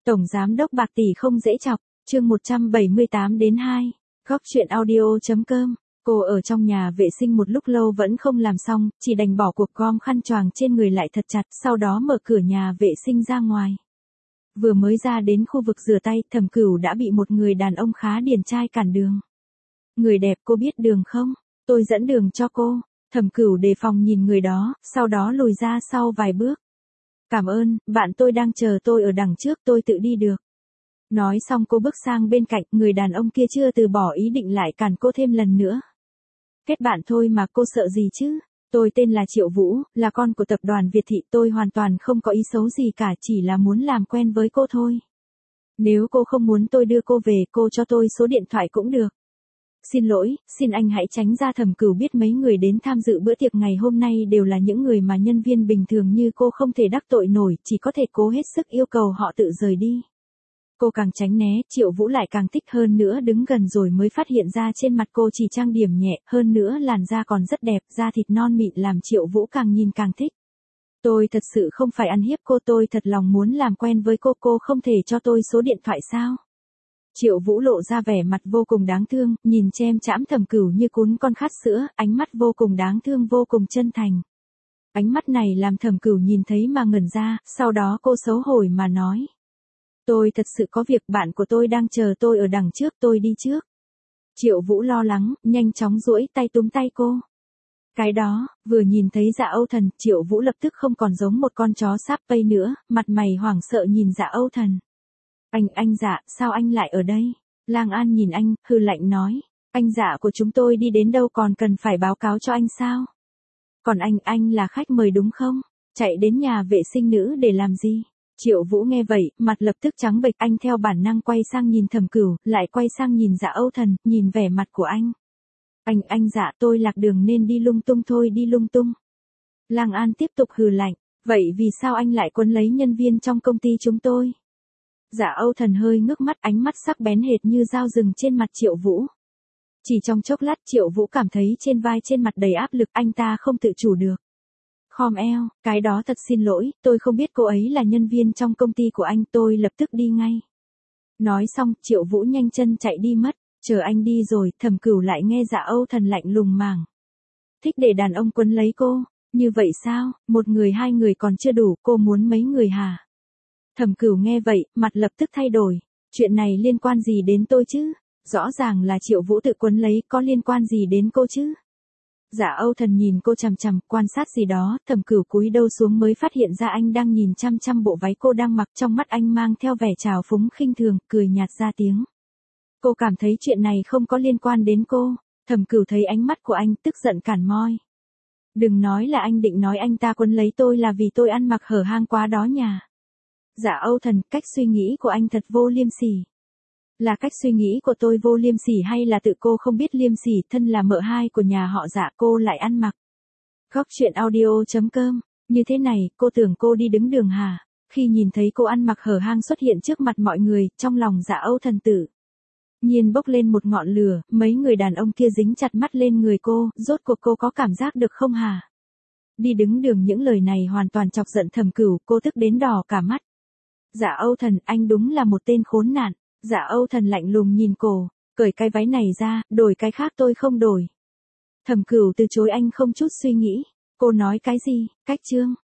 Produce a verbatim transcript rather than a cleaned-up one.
Tổng giám đốc bạc tỷ không dễ chọc, chương một trăm bảy mươi tám đến hai. Góc truyện audio.com. Cô ở trong nhà vệ sinh một lúc lâu vẫn không làm xong, chỉ đành bỏ cuộc gom khăn choàng trên người lại thật chặt, sau đó mở cửa nhà vệ sinh ra ngoài. Vừa mới ra đến khu vực rửa tay, Thẩm Cửu đã bị một người đàn ông khá điển trai cản đường. Người đẹp, cô biết đường không? Tôi dẫn đường cho cô. Thẩm Cửu đề phòng nhìn người đó, sau đó lùi ra sau vài bước. Cảm ơn, bạn tôi đang chờ tôi ở đằng trước, tôi tự đi được. Nói xong cô bước sang bên cạnh, người đàn ông kia chưa từ bỏ ý định lại cản cô thêm lần nữa. Kết bạn thôi mà, cô sợ gì chứ? Tôi tên là Triệu Vũ, là con của tập đoàn Việt Thị, tôi hoàn toàn không có ý xấu gì cả, chỉ là muốn làm quen với cô thôi. Nếu cô không muốn tôi đưa cô về, cô cho tôi số điện thoại cũng được. Xin lỗi, xin anh hãy tránh ra. Thẩm Cửu biết mấy người đến tham dự bữa tiệc ngày hôm nay đều là những người mà nhân viên bình thường như cô không thể đắc tội nổi, chỉ có thể cố hết sức yêu cầu họ tự rời đi. Cô càng tránh né, Triệu Vũ lại càng thích hơn nữa, đứng gần rồi mới phát hiện ra trên mặt cô chỉ trang điểm nhẹ, hơn nữa làn da còn rất đẹp, da thịt non mịn làm Triệu Vũ càng nhìn càng thích. Tôi thật sự không phải ăn hiếp cô, tôi thật lòng muốn làm quen với cô, cô không thể cho tôi số điện thoại sao? Triệu Vũ lộ ra vẻ mặt vô cùng đáng thương, nhìn chem chãm Thẩm Cửu như cún con khát sữa, ánh mắt vô cùng đáng thương, vô cùng chân thành. Ánh mắt này làm Thẩm Cửu nhìn thấy mà ngẩn ra, sau đó cô xấu hổ mà nói. Tôi thật sự có việc, bạn của tôi đang chờ tôi ở đằng trước, tôi đi trước. Triệu Vũ lo lắng, nhanh chóng duỗi tay túm tay cô. Cái đó, vừa nhìn thấy Dạ Âu Thần, Triệu Vũ lập tức không còn giống một con chó sáp pây nữa, mặt mày hoảng sợ nhìn Dạ Âu Thần. Anh, anh Dạ, sao anh lại ở đây? Lang An nhìn anh, hừ lạnh nói. Anh Dạ của chúng tôi đi đến đâu còn cần phải báo cáo cho anh sao? Còn anh, anh là khách mời đúng không? Chạy đến nhà vệ sinh nữ để làm gì? Triệu Vũ nghe vậy, mặt lập tức trắng bệch, anh theo bản năng quay sang nhìn Thẩm Cửu, lại quay sang nhìn Dạ Âu Thần, nhìn vẻ mặt của anh. Anh, anh Dạ, tôi lạc đường nên đi lung tung thôi, đi lung tung. Lang An tiếp tục hừ lạnh, vậy vì sao anh lại quấn lấy nhân viên trong công ty chúng tôi? Dạ Âu Thần hơi ngước mắt, ánh mắt sắc bén hệt như dao rừng trên mặt Triệu Vũ. Chỉ trong chốc lát Triệu Vũ cảm thấy trên vai trên mặt đầy áp lực, anh ta không tự chủ được. Khom eo, cái đó thật xin lỗi, tôi không biết cô ấy là nhân viên trong công ty của anh, tôi lập tức đi ngay. Nói xong, Triệu Vũ nhanh chân chạy đi mất, chờ anh đi rồi, Thẩm Cửu lại nghe Dạ Âu Thần lạnh lùng màng. Thích để đàn ông quấn lấy cô, như vậy sao, một người hai người còn chưa đủ, cô muốn mấy người hả? Thẩm Cửu nghe vậy, mặt lập tức thay đổi, chuyện này liên quan gì đến tôi chứ? Rõ ràng là Triệu Vũ tự quấn lấy, có liên quan gì đến cô chứ? Dạ Âu Thần nhìn cô chằm chằm, quan sát gì đó, Thẩm Cửu cúi đầu xuống mới phát hiện ra anh đang nhìn chăm chăm bộ váy cô đang mặc, trong mắt anh mang theo vẻ trào phúng khinh thường, cười nhạt ra tiếng. Cô cảm thấy chuyện này không có liên quan đến cô. Thẩm Cửu thấy ánh mắt của anh, tức giận cản môi. Đừng nói là anh định nói anh ta quấn lấy tôi là vì tôi ăn mặc hở hang quá đó nhà. Dạ Âu Thần, cách suy nghĩ của anh thật vô liêm sỉ. Là cách suy nghĩ của tôi vô liêm sỉ hay là tự cô không biết liêm sỉ, thân là mợ hai của nhà họ Dạ cô lại ăn mặc. Góc truyện audio.com. Như thế này, cô tưởng cô đi đứng đường hả? Khi nhìn thấy cô ăn mặc hở hang xuất hiện trước mặt mọi người, trong lòng Dạ Âu Thần tự nhiên bốc lên một ngọn lửa, mấy người đàn ông kia dính chặt mắt lên người cô, rốt cuộc cô có cảm giác được không hả? Đi đứng đường, những lời này hoàn toàn chọc giận Thẩm Cửu, cô tức đến đỏ cả mắt. Dạ Âu Thần, anh đúng là một tên khốn nạn. Dạ Âu Thần lạnh lùng nhìn cô, cởi cái váy này ra, đổi cái khác tôi không đổi. Thẩm Cửu từ chối anh không chút suy nghĩ. Cô nói cái gì, cách chương.